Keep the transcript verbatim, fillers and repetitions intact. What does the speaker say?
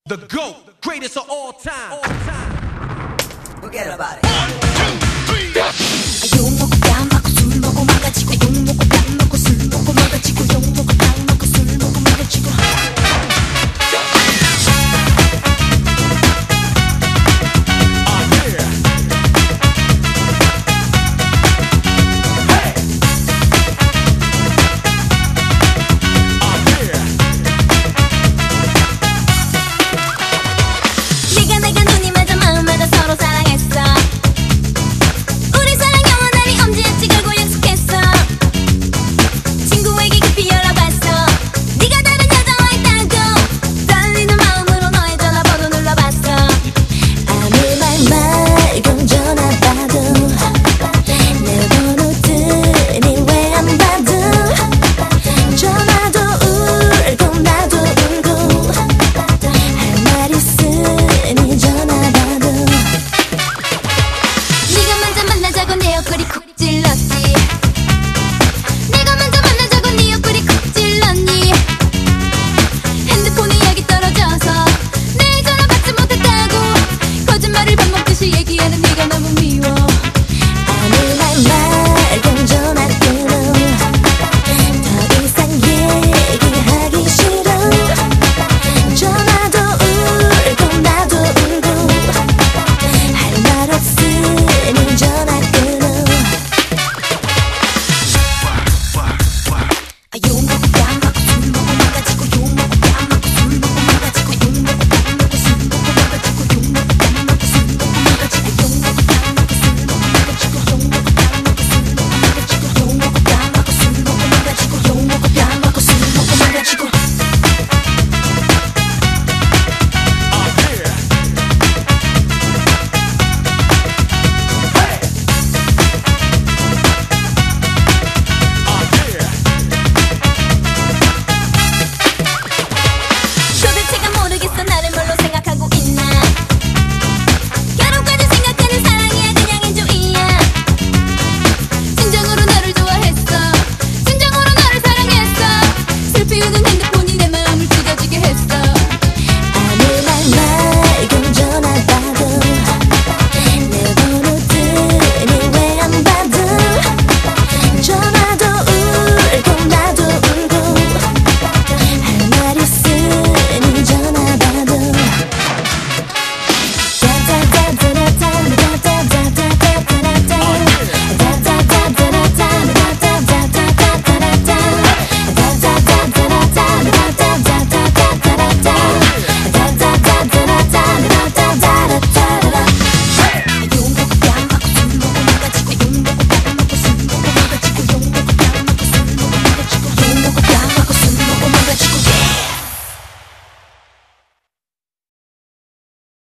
The GOAT, greatest of all time. All time. Forget about it. One, two, three. 욕 먹고 뺨 맞고 술 먹고 망가지고 욕 먹고 뺨 먹고 술 먹고 망가지고 욕 먹고 뺨 먹고 술 먹고 망가지고